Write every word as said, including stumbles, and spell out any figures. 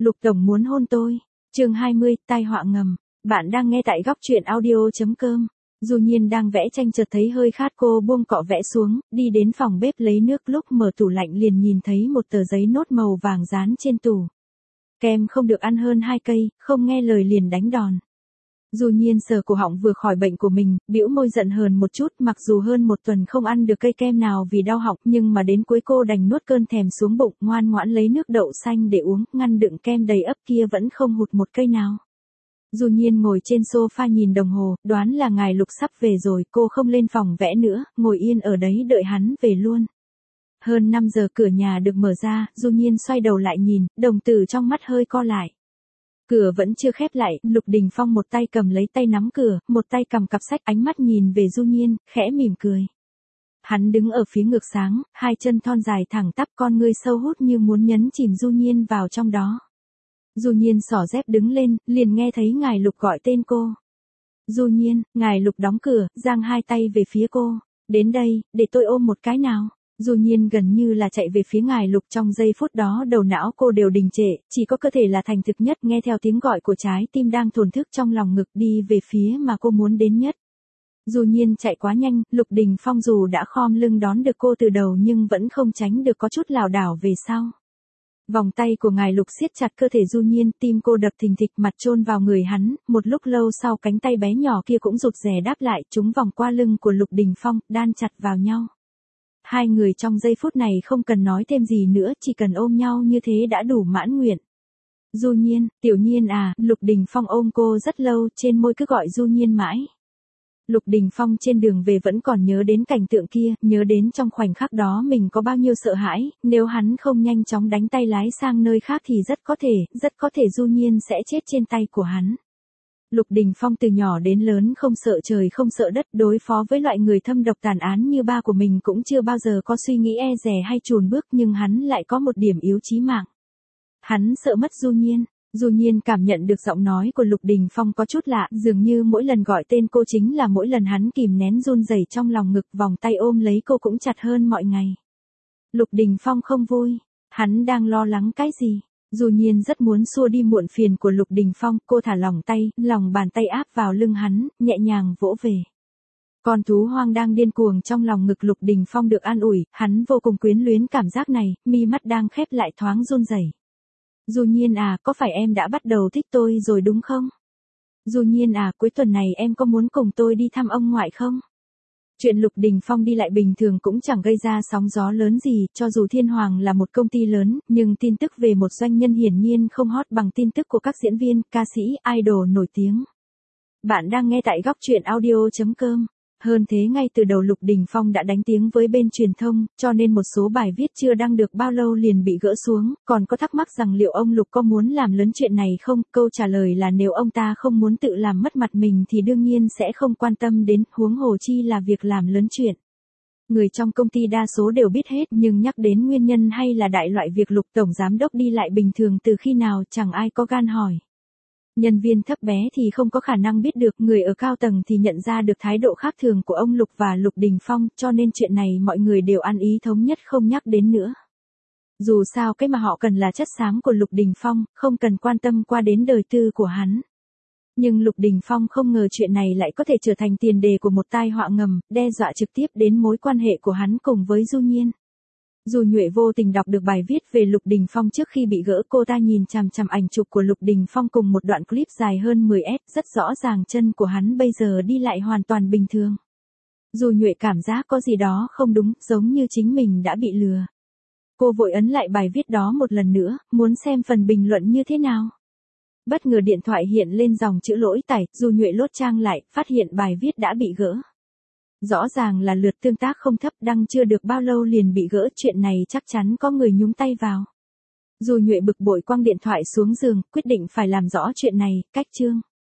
Lục Tổng muốn hôn tôi. Chương hai mươi, tai họa ngầm. Bạn đang nghe tại góc truyện audio chấm com. Du Nhiên đang vẽ tranh chợt thấy hơi khát, cô buông cọ vẽ xuống, đi đến phòng bếp lấy nước, lúc mở tủ lạnh liền nhìn thấy một tờ giấy nốt màu vàng dán trên tủ. Kem không được ăn hơn hai cây, không nghe lời liền đánh đòn. Du Nhiên sờ cổ họng vừa khỏi bệnh của mình, bĩu môi giận hờn một chút, mặc dù hơn một tuần không ăn được cây kem nào vì đau họng, nhưng mà đến cuối cô đành nuốt cơn thèm xuống bụng, ngoan ngoãn lấy nước đậu xanh để uống, ngăn đựng kem đầy ắp kia vẫn không hụt một cây nào. Du Nhiên ngồi trên sofa nhìn đồng hồ, đoán là ngài Lục sắp về rồi, cô không lên phòng vẽ nữa, ngồi yên ở đấy đợi hắn về luôn. Hơn năm giờ cửa nhà được mở ra, Du Nhiên xoay đầu lại nhìn, đồng tử trong mắt hơi co lại. Cửa vẫn chưa khép lại, Lục Đình Phong một tay cầm lấy tay nắm cửa, một tay cầm cặp sách, ánh mắt nhìn về Du Nhiên, khẽ mỉm cười. Hắn đứng ở phía ngược sáng, hai chân thon dài thẳng tắp, con ngươi sâu hút như muốn nhấn chìm Du Nhiên vào trong đó. Du Nhiên xỏ dép đứng lên, liền nghe thấy ngài Lục gọi tên cô. Du Nhiên, ngài Lục đóng cửa, giang hai tay về phía cô. Đến đây, để tôi ôm một cái nào. Du Nhiên gần như là chạy về phía ngài Lục, trong giây phút đó đầu não cô đều đình trệ, chỉ có cơ thể là thành thực nhất, nghe theo tiếng gọi của trái tim đang thổn thức trong lòng ngực đi về phía mà cô muốn đến nhất. Du Nhiên chạy quá nhanh, Lục Đình Phong dù đã khom lưng đón được cô từ đầu nhưng vẫn không tránh được có chút lảo đảo về sau. Vòng tay của ngài Lục siết chặt cơ thể Du Nhiên, tim cô đập thình thịch, mặt chôn vào người hắn, một lúc lâu sau cánh tay bé nhỏ kia cũng rụt rè đáp lại, chúng vòng qua lưng của Lục Đình Phong, đan chặt vào nhau. Hai người trong giây phút này không cần nói thêm gì nữa, chỉ cần ôm nhau như thế đã đủ mãn nguyện. Du Nhiên, Tiểu Nhiên à, Lục Đình Phong ôm cô rất lâu, trên môi cứ gọi Du Nhiên mãi. Lục Đình Phong trên đường về vẫn còn nhớ đến cảnh tượng kia, nhớ đến trong khoảnh khắc đó mình có bao nhiêu sợ hãi, nếu hắn không nhanh chóng đánh tay lái sang nơi khác thì rất có thể, rất có thể Du Nhiên sẽ chết trên tay của hắn. Lục Đình Phong từ nhỏ đến lớn không sợ trời không sợ đất, đối phó với loại người thâm độc tàn án như ba của mình cũng chưa bao giờ có suy nghĩ e dè hay chùn bước, nhưng hắn lại có một điểm yếu chí mạng. Hắn sợ mất Du Nhiên. Du Nhiên cảm nhận được giọng nói của Lục Đình Phong có chút lạ, dường như mỗi lần gọi tên cô chính là mỗi lần hắn kìm nén run rẩy trong lòng ngực, vòng tay ôm lấy cô cũng chặt hơn mọi ngày. Lục Đình Phong không vui, hắn đang lo lắng cái gì? Du Nhiên rất muốn xua đi muộn phiền của Lục Đình Phong, cô thả lỏng tay, lòng bàn tay áp vào lưng hắn, nhẹ nhàng vỗ về. Con thú hoang đang điên cuồng trong lòng ngực Lục Đình Phong được an ủi, hắn vô cùng quyến luyến cảm giác này, mi mắt đang khép lại thoáng run rẩy. Du Nhiên à, có phải em đã bắt đầu thích tôi rồi đúng không? Du Nhiên à, cuối tuần này em có muốn cùng tôi đi thăm ông ngoại không? Chuyện Lục Đình Phong đi lại bình thường cũng chẳng gây ra sóng gió lớn gì, cho dù Thiên Hoàng là một công ty lớn, nhưng tin tức về một doanh nhân hiển nhiên không hot bằng tin tức của các diễn viên, ca sĩ, idol nổi tiếng. Bạn đang nghe tại góc truyện audio chấm com. Hơn thế, ngay từ đầu Lục Đình Phong đã đánh tiếng với bên truyền thông, cho nên một số bài viết chưa đăng được bao lâu liền bị gỡ xuống, còn có thắc mắc rằng liệu ông Lục có muốn làm lớn chuyện này không, câu trả lời là nếu ông ta không muốn tự làm mất mặt mình thì đương nhiên sẽ không quan tâm đến, huống hồ chi là việc làm lớn chuyện. Người trong công ty đa số đều biết hết, nhưng nhắc đến nguyên nhân hay là đại loại việc Lục Tổng Giám Đốc đi lại bình thường từ khi nào chẳng ai có gan hỏi. Nhân viên thấp bé thì không có khả năng biết được, người ở cao tầng thì nhận ra được thái độ khác thường của ông Lục và Lục Đình Phong, cho nên chuyện này mọi người đều ăn ý thống nhất không nhắc đến nữa. Dù sao cái mà họ cần là chất xám của Lục Đình Phong, không cần quan tâm qua đến đời tư của hắn. Nhưng Lục Đình Phong không ngờ chuyện này lại có thể trở thành tiền đề của một tai họa ngầm, đe dọa trực tiếp đến mối quan hệ của hắn cùng với Du Nhiên. Dù Nhuệ vô tình đọc được bài viết về Lục Đình Phong trước khi bị gỡ, cô ta nhìn chằm chằm ảnh chụp của Lục Đình Phong cùng một đoạn clip dài hơn mười phút, rất rõ ràng chân của hắn bây giờ đi lại hoàn toàn bình thường. Dù Nhuệ cảm giác có gì đó không đúng, giống như chính mình đã bị lừa. Cô vội ấn lại bài viết đó một lần nữa, muốn xem phần bình luận như thế nào. Bất ngờ điện thoại hiện lên dòng chữ lỗi tải, Dù Nhuệ lốt trang lại, phát hiện bài viết đã bị gỡ. Rõ ràng là lượt tương tác không thấp, đăng chưa được bao lâu liền bị gỡ, chuyện này chắc chắn có người nhúng tay vào. Dù Nhuệ bực bội quăng điện thoại xuống giường, quyết định phải làm rõ chuyện này, cách chương.